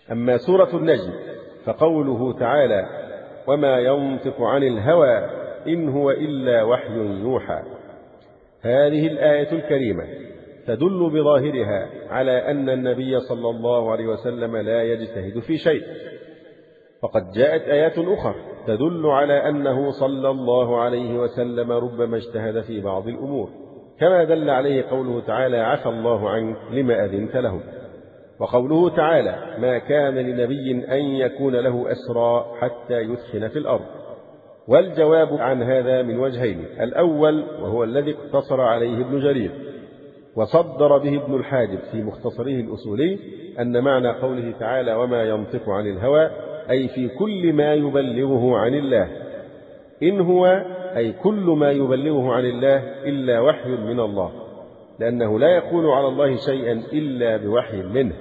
أما سورة النجم فقوله تعالى: وما ينطق عن الهوى إن هو إلا وحي يوحى. هذه الآية الكريمة تدل بظاهرها على أن النبي صلى الله عليه وسلم لا يجتهد في شيء، وقد جاءت آيات أخرى تدل على أنه صلى الله عليه وسلم ربما اجتهد في بعض الأمور، كما دل عليه قوله تعالى: عفى الله عنك لما أذنت لهم. وقوله تعالى: ما كان لنبي أن يكون له أسرى حتى يثخن في الأرض. والجواب عن هذا من وجهين: الأول وهو الذي اقتصر عليه ابن جرير وصدر به ابن الحاجب في مختصره الأصولي، أن معنى قوله تعالى: وما ينطق عن الهوى أي في كل ما يبلغه عن الله، إن هو أي كل ما يبلغه عن الله إلا وحي من الله، لأنه لا يقول على الله شيئا إلا بوحي منه.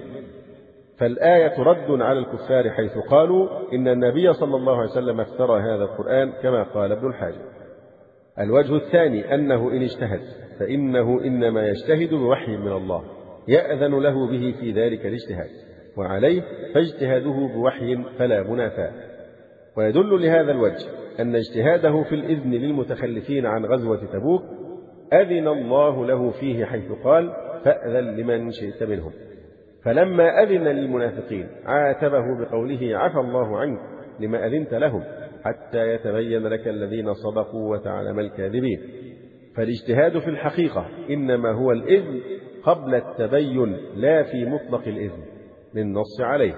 فالآية رد على الكفار حيث قالوا إن النبي صلى الله عليه وسلم افترى هذا القرآن كما قال ابن الحاجب. الوجه الثاني أنه إن اجتهد فإنه إنما يجتهد بوحي من الله يأذن له به في ذلك الاجتهاد، وعليه فاجتهاده بوحي فلا منافاة. ويدل لهذا الوجه أن اجتهاده في الإذن للمتخلفين عن غزوة تبوك أذن الله له فيه حيث قال: فأذن لمن شئت منهم. فلما أذن للمنافقين عاتبه بقوله: عفى الله عنك لما أذنت لهم حتى يتبين لك الذين صدقوا وتعلم الكاذبين. فالاجتهاد في الحقيقة إنما هو الإذن قبل التبين، لا في مطلق الإذن للنص عليه.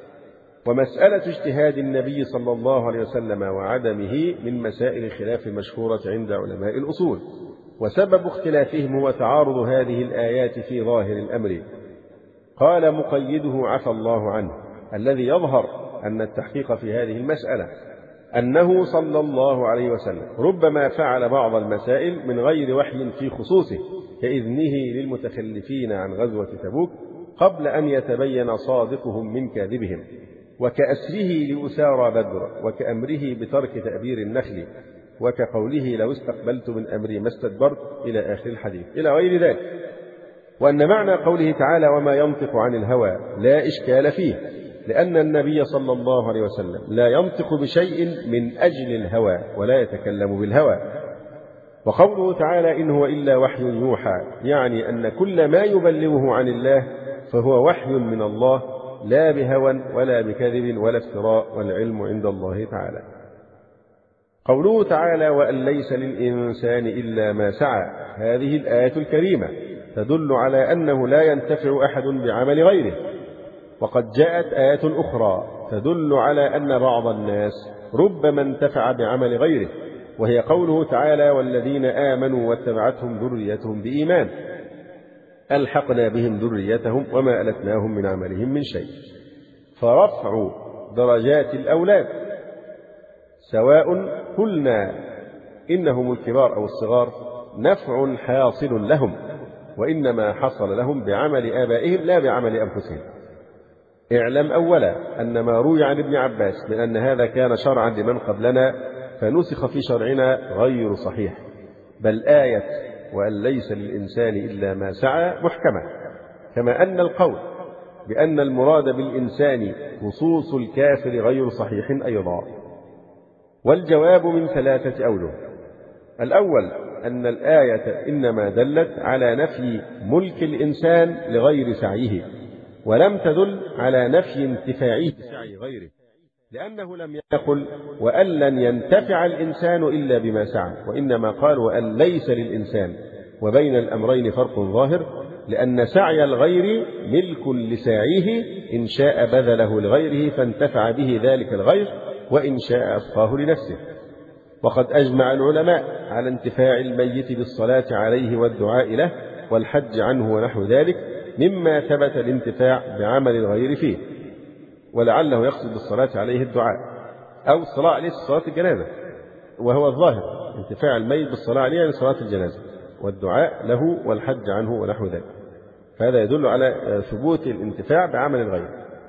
ومسألة اجتهاد النبي صلى الله عليه وسلم وعدمه من مسائل الخلاف المشهورة عند علماء الأصول، وسبب اختلافهم هو تعارض هذه الآيات في ظاهر الأمر. قال مقيده: عفى الله عنه، الذي يظهر أن التحقيق في هذه المسألة أنه صلى الله عليه وسلم ربما فعل بعض المسائل من غير وحي في خصوصه، كإذنه للمتخلفين عن غزوة تبوك قبل أن يتبين صادقهم من كاذبهم، وكأسره لأسارى بدر، وكأمره بترك تأبير النخل، وكقوله: لو استقبلت من أمري ما استدبرت، إلى آخر الحديث، إلى غير ذلك. وأن معنى قوله تعالى: وما ينطق عن الهوى لا إشكال فيه، لأن النبي صلى الله عليه وسلم لا ينطق بشيء من أجل الهوى ولا يتكلم بالهوى. وقوله تعالى: إن هو إلا وحي يوحى، يعني أن كل ما يبلغه عن الله فهو وحي من الله، لا بهوى ولا بكذب ولا افتراء، والعلم عند الله تعالى. قوله تعالى: وأن ليس للإنسان إلا ما سعى، هذه الآية الكريمة تدل على أنه لا ينتفع أحد بعمل غيره. وقد جاءت آيات أخرى تدل على أن بعض الناس ربما انتفع بعمل غيره، وهي قوله تعالى: والذين آمنوا واتبعتهم ذريتهم بإيمان ألحقنا بهم ذريتهم وما ألتناهم من عملهم من شيء. فرفع درجات الأولاد سواء قلنا إنهم الكبار أو الصغار نفع حاصل لهم، وإنما حصل لهم بعمل آبائهم لا بعمل أنفسهم. اعلم أولا أن ما روي عن ابن عباس من أن هذا كان شرعا لمن قبلنا فنسخ في شرعنا غير صحيح، بل آية وأن ليس للإنسان إلا ما سعى محكمة، كما أن القول بأن المراد بالإنسان خصوص الكافر غير صحيح أيضا. والجواب من 3 أوجه: الأول أن الآية إنما دلت على نفي ملك الإنسان لغير سعيه، ولم تدل على نفي انتفاعه بسعي غيره، لأنه لم يقل وأن لن ينتفع الإنسان إلا بما سعى، وإنما قال وأن ليس للإنسان. وبين الأمرين فرق ظاهر، لأن سعي الغير ملك لساعيه، إن شاء بذله لغيره فانتفع به ذلك الغير، وإن شاء أبقاه لنفسه. وقد أجمع العلماء على انتفاع الميت بالصلاة عليه والدعاء له والحج عنه ونحو ذلك مما ثبت الانتفاع بعمل الغير فيه، ولعله يقصد بالصلاة عليه الدعاء أو الصلاة عليه صلاة الجنازة، وهو الظاهر انتفاع الميت بالصلاة عليه يعني صلاة الجنازة، والدعاء له والحج عنه ونحو ذلك، فهذا يدل على ثبوت الانتفاع بعمل الغير.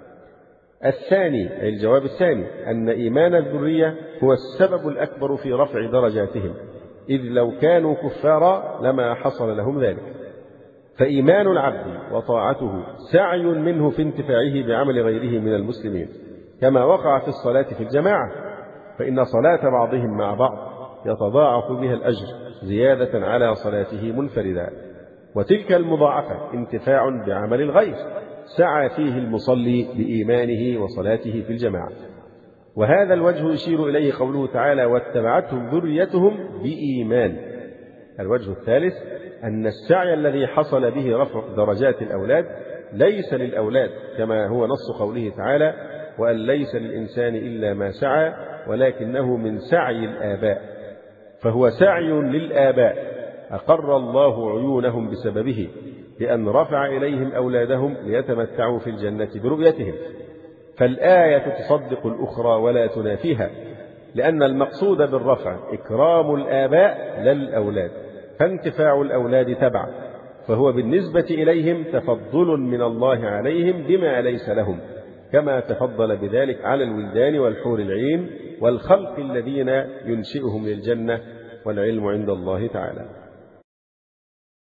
الثاني أي الجواب الثاني أن إيمان الذرية هو السبب الأكبر في رفع درجاتهم، إذ لو كانوا كفارا لما حصل لهم ذلك. فإيمان العبد وطاعته سعي منه في انتفاعه بعمل غيره من المسلمين، كما وقع في الصلاة في الجماعة، فإن صلاة بعضهم مع بعض يتضاعف بها الأجر زيادة على صلاته منفردا، وتلك المضاعفة انتفاع بعمل الغير سعى فيه المصلي بإيمانه وصلاته في الجماعة. وهذا الوجه يشير إليه قوله تعالى: واتبعتهم ذريتهم بإيمان. الوجه الثالث أن السعي الذي حصل به رفع درجات الأولاد ليس للأولاد كما هو نص قوله تعالى: وأن ليس للإنسان إلا ما سعى، ولكنه من سعي الآباء، فهو سعي للآباء أقر الله عيونهم بسببه بأن رفع إليهم أولادهم ليتمتعوا في الجنة برؤيتهم. فالآية تصدق الأخرى ولا تنافيها، لأن المقصود بالرفع إكرام الآباء لا الأولاد، فانتفاع الأولاد تبع، فهو بالنسبة إليهم تفضل من الله عليهم بما ليس لهم، كما تفضل بذلك على الولدان والحور العين والخلق الذين ينشئهم للجنة، والعلم عند الله تعالى.